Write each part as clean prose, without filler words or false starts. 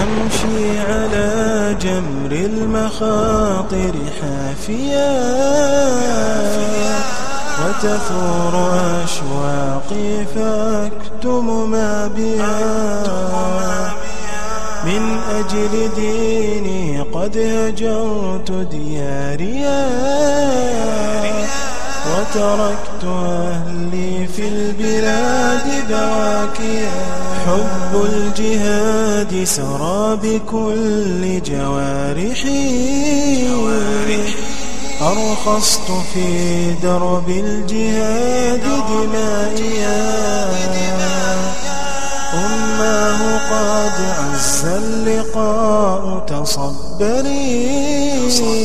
أمشي على جمر المخاطر حافيا وتثور أشواقي فأكتم ما بها من أجل ديني قد هجرت دياريا وتركت أهلي في البلاد بواكيا حب الجهاد سرى بكل جوارحي أرخصت في درب الجهاد دمائيا أماه قد عز اللقاء تصبري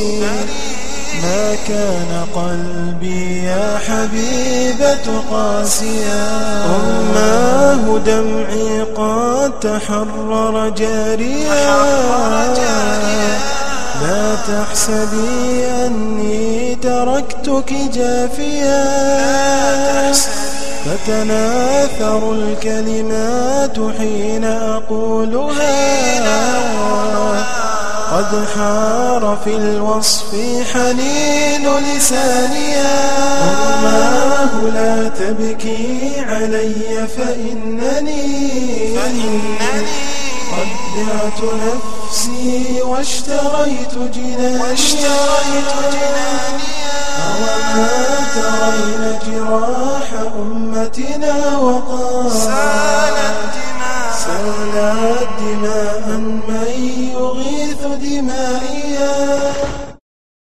ما كان قلبي يا حبيبة قاسيا أماه دمعي قد تحرر جاريا لا تحسبي أني تركتك جافيا فتناثر الكلمات حين أقولها قد حار في الوصف حنين لسانيا أماه لا تبكي علي فإنني قد بعت نفسي واشتريت جنانيا أوما ترين جراح أمتنا وقال سالت دماء من يغيث دمائيا